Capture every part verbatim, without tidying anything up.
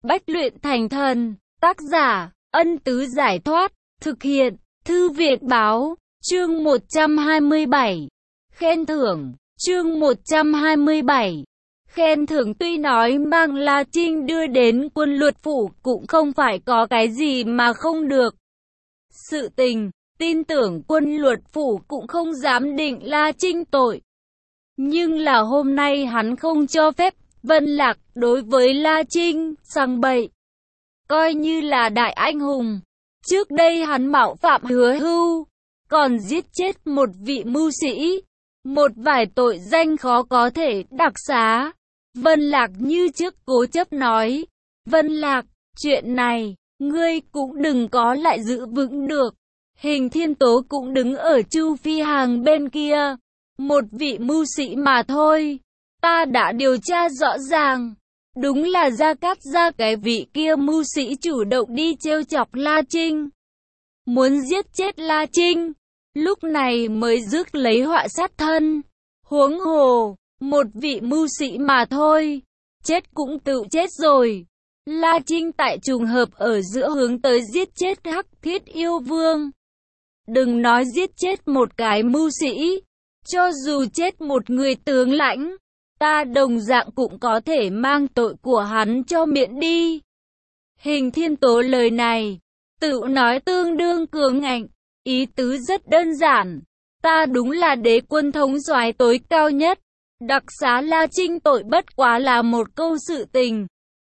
Bách luyện thành thần, tác giả, Ân Tứ Giải Thoát, thực hiện, Thư Viện Báo, chương một trăm hai mươi bảy. Khen thưởng, chương một trăm hai mươi bảy. Khen thưởng tuy nói mang La Trinh đưa đến Quân Luật Phủ cũng không phải có cái gì mà không được. Sự tình, tin tưởng Quân Luật Phủ cũng không dám định La Trinh tội. Nhưng là hôm nay hắn không cho phép Vân Lạc đối với La Trinh sằng bậy. Coi như là đại anh hùng. Trước đây hắn mạo phạm Hứa Hưu, còn giết chết một vị mưu sĩ. Một vài tội danh khó có thể đặc xá. Vân Lạc như trước cố chấp nói. Vân Lạc, chuyện này, ngươi cũng đừng có lại giữ vững được. Hình Thiên Tố cũng đứng ở Chu Phi Hằng bên kia. Một vị mưu sĩ mà thôi. Ta đã điều tra rõ ràng. Đúng là Gia Cát Gia cái vị kia mưu sĩ chủ động đi trêu chọc La Trinh. Muốn giết chết La Trinh. Lúc này mới rước lấy họa sát thân. Huống hồ, một vị mưu sĩ mà thôi. Chết cũng tự chết rồi. La Trinh tại trùng hợp ở giữa hướng tới giết chết Hắc Thiết Yêu Vương. Đừng nói giết chết một cái mưu sĩ. Cho dù chết một người tướng lãnh, ta đồng dạng cũng có thể mang tội của hắn cho miễn đi. Hình Thiên Tố lời này, tự nói tương đương cường ngạnh, ý tứ rất đơn giản. Ta đúng là đế quân thống soái tối cao nhất, đặc xá La Trinh tội bất quá là một câu sự tình.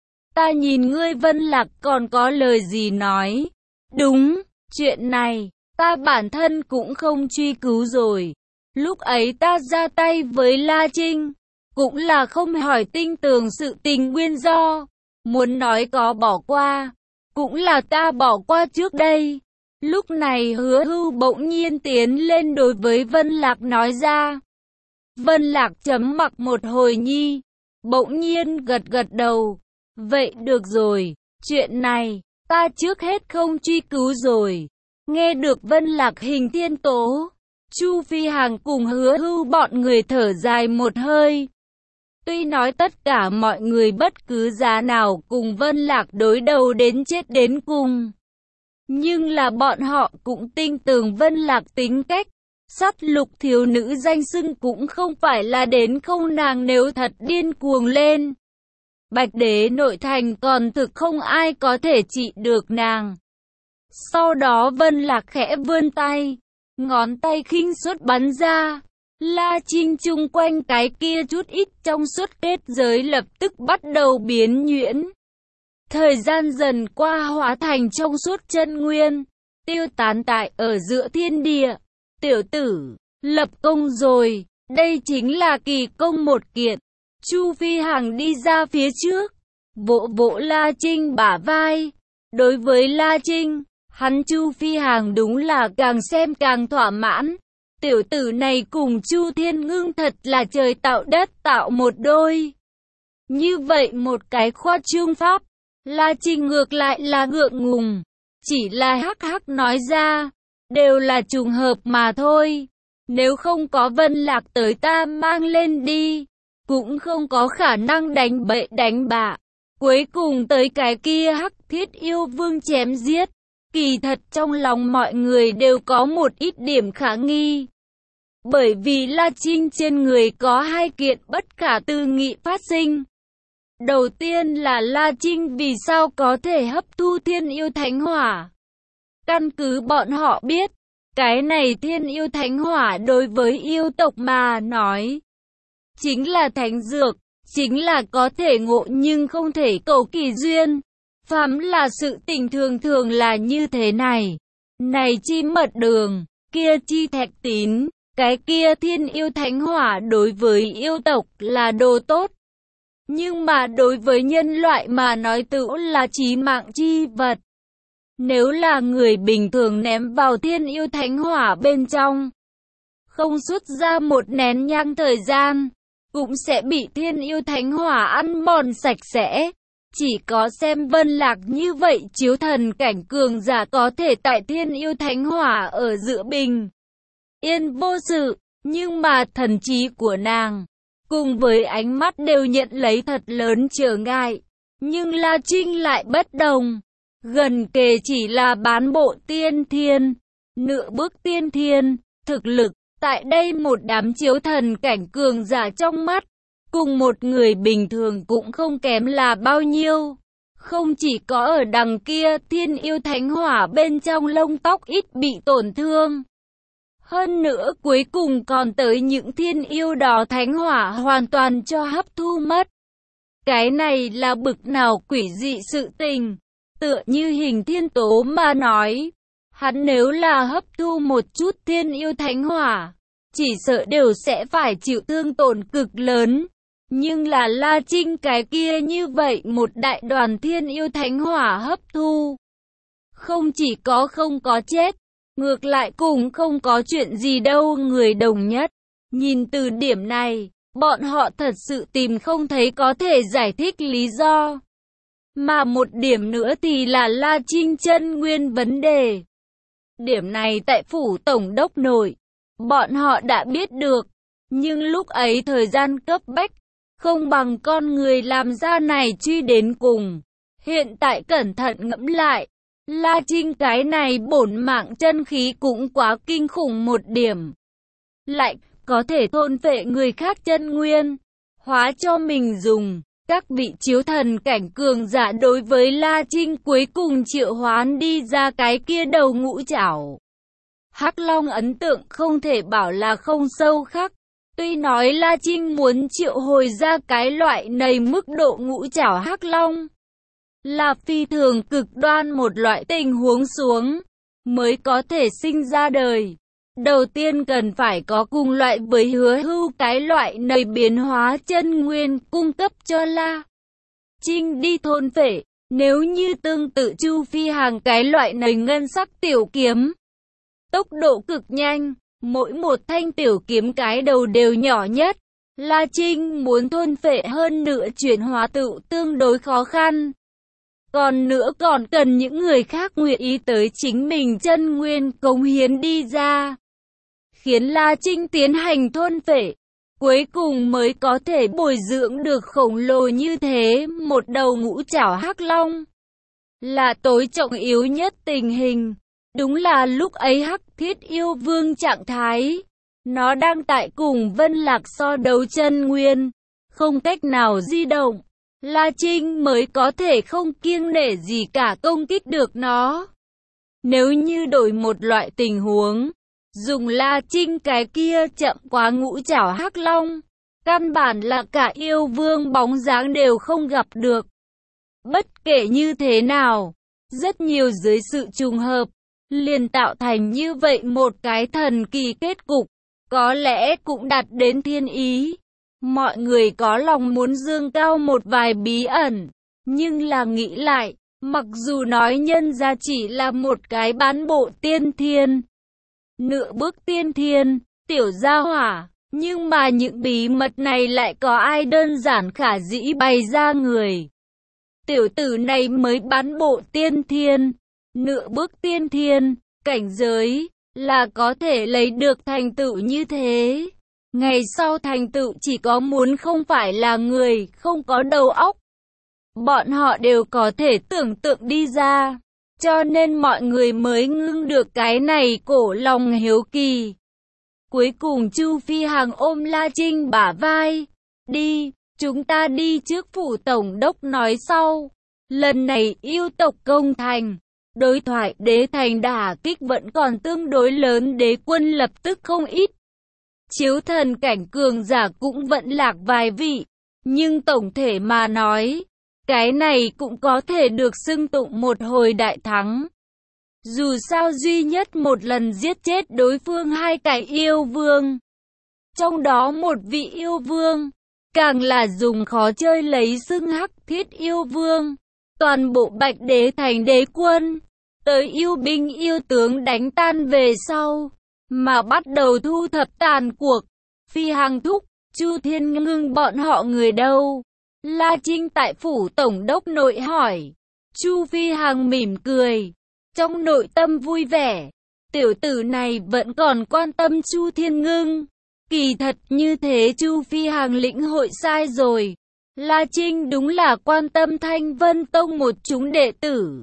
Ta nhìn ngươi Vân Lạc còn có lời gì nói. Đúng, chuyện này, ta bản thân cũng không truy cứu rồi. Lúc ấy ta ra tay với La Trinh, cũng là không hỏi tinh tường sự tình nguyên do. Muốn nói có bỏ qua, cũng là ta bỏ qua trước đây. Lúc này Hứa Hưu bỗng nhiên tiến lên đối với Vân Lạc nói ra. Vân Lạc chấm mặc một hồi nhi, bỗng nhiên gật gật đầu. Vậy được rồi, chuyện này, ta trước hết không truy cứu rồi. Nghe được Vân Lạc Hình Thiên Tố, Chu Phi Hằng cùng Hứa Hưu bọn người thở dài một hơi. Tuy nói tất cả mọi người bất cứ giá nào cùng Vân Lạc đối đầu đến chết đến cùng, nhưng là bọn họ cũng tin tưởng Vân Lạc tính cách. Sát lục thiếu nữ danh xưng cũng không phải là đến không, nàng nếu thật điên cuồng lên, Bạch Đế nội thành còn thực không ai có thể trị được nàng. Sau đó Vân Lạc khẽ vươn tay, ngón tay khinh suất bắn ra. La Trinh chung quanh cái kia chút ít trong suốt kết giới lập tức bắt đầu biến nhuyễn. Thời gian dần qua hóa thành trong suốt chân nguyên, tiêu tán tại ở giữa thiên địa. Tiểu tử, lập công rồi, đây chính là kỳ công một kiện. Chu Phi Hằng đi ra phía trước, vỗ vỗ La Trinh bả vai. Đối với La Trinh, hắn Chu Phi Hằng đúng là càng xem càng thỏa mãn. Tiểu tử này cùng Chu Thiên Ngưng thật là trời tạo đất tạo một đôi. Như vậy một cái khoa trương pháp, La Trinh ngược lại là ngượng ngùng. Chỉ là hắc hắc nói ra, đều là trùng hợp mà thôi. Nếu không có Vân Lạc tới ta mang lên đi, cũng không có khả năng đánh bậy đánh bạ. Cuối cùng tới cái kia Hắc Thiết Yêu Vương chém giết. Kỳ thật trong lòng mọi người đều có một ít điểm khả nghi. Bởi vì La Trinh trên người có hai kiện bất khả tư nghị phát sinh. Đầu tiên là La Trinh vì sao có thể hấp thu Thiên Yêu Thánh Hỏa. Căn cứ bọn họ biết, cái này Thiên Yêu Thánh Hỏa đối với yêu tộc mà nói, chính là thánh dược, chính là có thể ngộ nhưng không thể cầu kỳ duyên. Phàm là sự tình thường thường là như thế này. Này chi mật đường, kia chi thạch tín, cái kia Thiên Yêu Thánh Hỏa đối với yêu tộc là đồ tốt. Nhưng mà đối với nhân loại mà nói tựu là chí mạng chi vật. Nếu là người bình thường ném vào Thiên Yêu Thánh Hỏa bên trong, không xuất ra một nén nhang thời gian, cũng sẽ bị Thiên Yêu Thánh Hỏa ăn mòn sạch sẽ. Chỉ có xem Vân Lạc như vậy chiếu thần cảnh cường giả có thể tại Thiên Yêu Thánh Hỏa ở giữa bình yên vô sự, nhưng mà thần trí của nàng cùng với ánh mắt đều nhận lấy thật lớn trở ngại. Nhưng La Trinh lại bất đồng. Gần kề chỉ là bán bộ tiên thiên, nửa bước tiên thiên, thực lực, tại đây một đám chiếu thần cảnh cường giả trong mắt, cùng một người bình thường cũng không kém là bao nhiêu. Không chỉ có ở đằng kia thiên yêu thánh hỏa bên trong lông tóc ít bị tổn thương. Hơn nữa cuối cùng còn tới những thiên yêu đó thánh hỏa hoàn toàn cho hấp thu mất. Cái này là bực nào quỷ dị sự tình. Tựa như Hình Thiên Tố mà nói, hắn nếu là hấp thu một chút thiên yêu thánh hỏa, chỉ sợ đều sẽ phải chịu thương tổn cực lớn. Nhưng là La Trinh cái kia như vậy một đại đoàn thiên yêu thánh hỏa hấp thu. Không chỉ có không có chết, ngược lại cũng không có chuyện gì đâu người đồng nhất. Nhìn từ điểm này, bọn họ thật sự tìm không thấy có thể giải thích lý do. Mà một điểm nữa thì là La Trinh chân nguyên vấn đề. Điểm này tại phủ tổng đốc nội, bọn họ đã biết được. Nhưng lúc ấy thời gian cấp bách, không bằng con người làm ra này truy đến cùng. Hiện tại cẩn thận ngẫm lại, La Trinh cái này bổn mạng chân khí cũng quá kinh khủng một điểm. Lại có thể thôn phệ người khác chân nguyên, hóa cho mình dùng. Các vị chiếu thần cảnh cường giả đối với La Trinh cuối cùng triệu hoán đi ra cái kia đầu ngũ trảo. Hắc Long ấn tượng không thể bảo là không sâu khắc. Tuy nói La Trinh muốn triệu hồi ra cái loại này mức độ ngũ trảo Hắc Long, là phi thường cực đoan một loại tình huống xuống, mới có thể sinh ra đời. Đầu tiên cần phải có cùng loại với Hứa Hưu cái loại này biến hóa chân nguyên cung cấp cho La Trinh đi thôn phệ. Nếu như tương tự Chu Phi Hằng cái loại này ngân sắc tiểu kiếm, tốc độ cực nhanh, mỗi một thanh tiểu kiếm cái đầu đều nhỏ nhất. La Trinh muốn thôn phệ hơn nữa chuyển hóa tự tương đối khó khăn. Còn nữa còn cần những người khác nguyện ý tới chính mình chân nguyên cống hiến đi ra, khiến La Trinh tiến hành thôn phệ, cuối cùng mới có thể bồi dưỡng được khổng lồ như thế một đầu ngũ trảo Hắc Long. Là tối trọng yếu nhất tình hình. Đúng là lúc ấy Hắc Thiết Yêu Vương trạng thái, nó đang tại cùng Vân Lạc so đấu chân nguyên, không cách nào di động. La Trinh mới có thể không kiêng nể gì cả công kích được nó. Nếu như đổi một loại tình huống, dùng La Trinh cái kia chậm quá ngũ trảo Hắc Long, căn bản là cả yêu vương bóng dáng đều không gặp được. Bất kể như thế nào, rất nhiều dưới sự trùng hợp, liền tạo thành như vậy một cái thần kỳ kết cục, có lẽ cũng đạt đến thiên ý. Mọi người có lòng muốn dương cao một vài bí ẩn, nhưng là nghĩ lại, mặc dù nói nhân ra chỉ là một cái bán bộ tiên thiên, nửa bước tiên thiên, tiểu gia hỏa, nhưng mà những bí mật này lại có ai đơn giản khả dĩ bày ra người. Tiểu tử này mới bán bộ tiên thiên, nửa bước tiên thiên, cảnh giới, là có thể lấy được thành tựu như thế. Ngày sau thành tựu chỉ có muốn không phải là người không có đầu óc. Bọn họ đều có thể tưởng tượng đi ra. Cho nên mọi người mới ngưng được cái này cổ lòng hiếu kỳ. Cuối cùng Chu Phi Hằng ôm La Trinh bả vai. Đi, chúng ta đi trước phủ tổng đốc nói sau. Lần này yêu tộc công thành. Đối thoại đế thành đả kích vẫn còn tương đối lớn, đế quân lập tức không ít. Chiếu thần cảnh cường giả cũng vẫn lạc vài vị. Nhưng tổng thể mà nói, cái này cũng có thể được xưng tụng một hồi đại thắng. Dù sao duy nhất một lần giết chết đối phương hai cái yêu vương. Trong đó một vị yêu vương, càng là dùng khó chơi lấy xưng Hắc Thiết Yêu Vương. Toàn bộ Bạch Đế thành đế quân, tới yêu binh yêu tướng đánh tan về sau, mà bắt đầu thu thập tàn cuộc. Phi Hằng thúc, Chu Thiên Ngưng bọn họ người đâu? La Trinh tại phủ tổng đốc nội hỏi. Chu Phi Hằng mỉm cười, trong nội tâm vui vẻ. Tiểu tử này vẫn còn quan tâm Chu Thiên Ngưng. Kỳ thật như thế Chu Phi Hằng lĩnh hội sai rồi. La Trinh đúng là quan tâm Thanh Vân Tông một chúng đệ tử.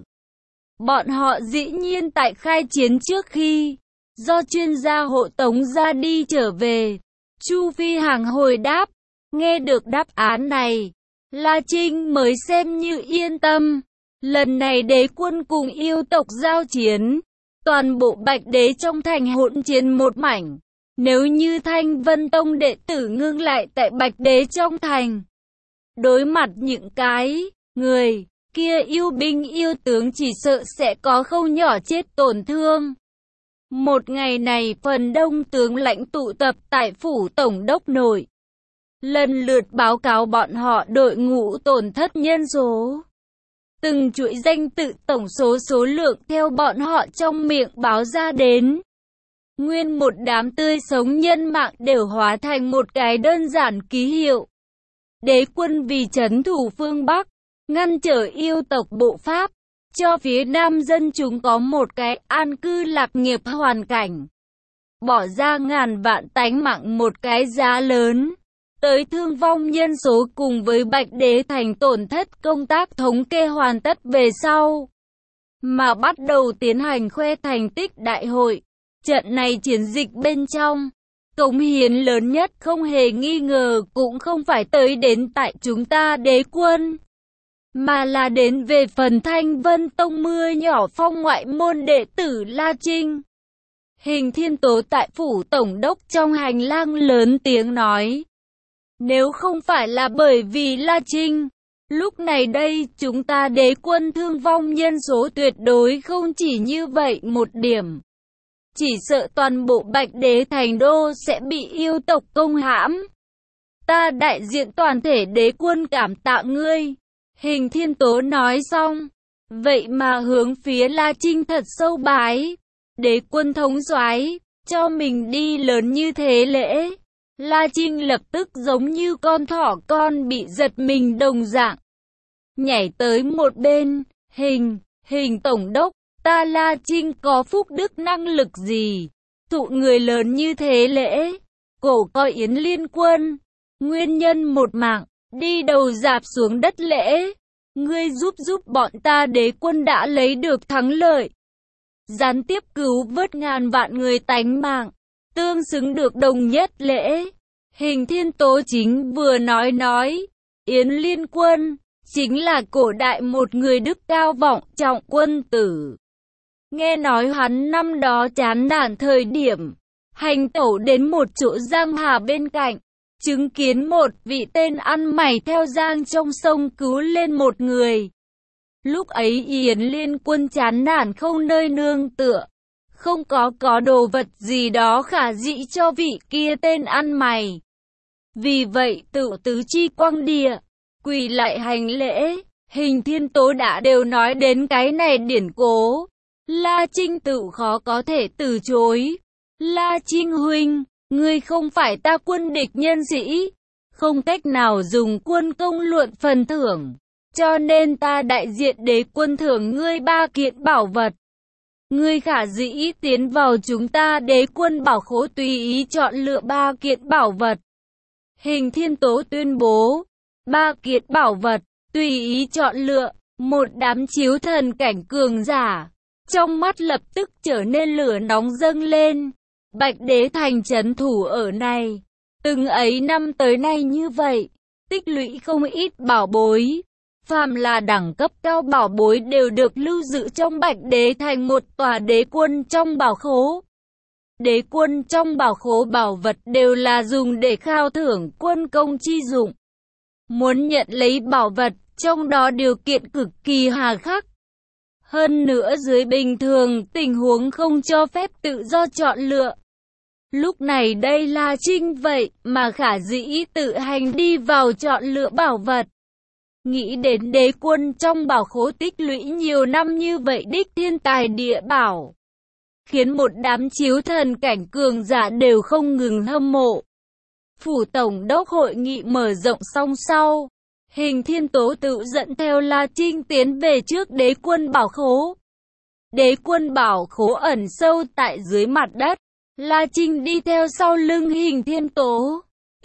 Bọn họ dĩ nhiên tại khai chiến trước khi do chuyên gia hộ tống ra đi trở về. Chu Phi Hằng hồi đáp, nghe được đáp án này, La Trinh mới xem như yên tâm. Lần này đế quân cùng yêu tộc giao chiến, toàn bộ Bạch Đế trong thành hỗn chiến một mảnh. Nếu như Thanh Vân Tông đệ tử ngưng lại tại Bạch Đế trong thành, đối mặt những cái người kia yêu binh yêu tướng chỉ sợ sẽ có không nhỏ chết tổn thương. Một ngày này phần đông tướng lãnh tụ tập tại phủ tổng đốc nội, lần lượt báo cáo bọn họ đội ngũ tổn thất nhân số. Từng chuỗi danh tự tổng số số lượng theo bọn họ trong miệng báo ra đến. Nguyên một đám tươi sống nhân mạng đều hóa thành một cái đơn giản ký hiệu. Đế quân vì trấn thủ phương Bắc, ngăn trở yêu tộc bộ Pháp, cho phía Nam dân chúng có một cái an cư lạc nghiệp hoàn cảnh. Bỏ ra ngàn vạn tánh mạng một cái giá lớn, tới thương vong nhân số cùng với Bạch Đế thành tổn thất công tác thống kê hoàn tất về sau. Mà bắt đầu tiến hành khoe thành tích đại hội. Trận này chiến dịch bên trong, cống hiến lớn nhất không hề nghi ngờ cũng không phải tới đến tại chúng ta đế quân, mà là đến về phần Thanh Vân Tông mưa nhỏ phong ngoại môn đệ tử La Trinh. Hình Thiên Tố tại phủ tổng đốc trong hành lang lớn tiếng nói, nếu không phải là bởi vì La Trinh, lúc này đây chúng ta đế quân thương vong nhân số tuyệt đối không chỉ như vậy một điểm. Chỉ sợ toàn bộ Bạch Đế thành đô sẽ bị yêu tộc công hãm. Ta đại diện toàn thể đế quân cảm tạ ngươi. Hình Thiên Tố nói xong, vậy mà hướng phía La Trinh thật sâu bái. Đế quân thống soái, cho mình đi lớn như thế lễ. La Trinh lập tức giống như con thỏ con bị giật mình đồng dạng. Nhảy tới một bên, hình, hình tổng đốc. Ta La Trinh có phúc đức năng lực gì? Thụ người lớn như thế lễ. Cổ coi Yến Liên Quân. Nguyên nhân một mạng. Đi đầu dạp xuống đất lễ. Ngươi giúp giúp bọn ta đế quân đã lấy được thắng lợi. Gián tiếp cứu vớt ngàn vạn người tánh mạng. Tương xứng được đồng nhất lễ. Hình Thiên Tố chính vừa nói nói. Yến Liên Quân. Chính là cổ đại một người đức cao vọng trọng quân tử. Nghe nói hắn năm đó chán nản thời điểm, hành tẩu đến một chỗ giang hà bên cạnh, chứng kiến một vị tên ăn mày theo giang trong sông cứu lên một người. Lúc ấy Yến Liên Quân chán nản không nơi nương tựa, không có có đồ vật gì đó khả dĩ cho vị kia tên ăn mày. Vì vậy tự tứ chi quang địa, quỳ lại hành lễ, Hình Thiên Tố đã đều nói đến cái này điển cố. La Trinh tự khó có thể từ chối. La Trinh huynh, ngươi không phải ta quân địch nhân sĩ, không cách nào dùng quân công luận phần thưởng, cho nên ta đại diện đế quân thưởng ngươi ba kiện bảo vật. Ngươi khả dĩ tiến vào chúng ta đế quân bảo khố tùy ý chọn lựa ba kiện bảo vật. Hình Thiên Tố tuyên bố, ba kiện bảo vật, tùy ý chọn lựa, một đám chiếu thần cảnh cường giả. Trong mắt lập tức trở nên lửa nóng dâng lên. Bạch Đế thành trấn thủ ở này, từng ấy năm tới nay như vậy, tích lũy không ít bảo bối. Phàm là đẳng cấp cao bảo bối đều được lưu giữ trong Bạch Đế thành một tòa đế quân trong bảo khố. Đế quân trong bảo khố bảo vật đều là dùng để khao thưởng quân công chi dụng. Muốn nhận lấy bảo vật, trong đó điều kiện cực kỳ hà khắc. Hơn nữa dưới bình thường, tình huống không cho phép tự do chọn lựa. Lúc này đây La Trinh vậy mà khả dĩ tự hành đi vào chọn lựa bảo vật. Nghĩ đến đế quân trong bảo khố tích lũy nhiều năm như vậy đích thiên tài địa bảo, khiến một đám chiếu thần cảnh cường giả đều không ngừng hâm mộ. Phủ tổng đốc hội nghị mở rộng xong sau, Hình Thiên Tố tự dẫn theo La Trinh tiến về trước đế quân bảo khố. Đế quân bảo khố ẩn sâu tại dưới mặt đất. La Trinh đi theo sau lưng Hình Thiên Tố,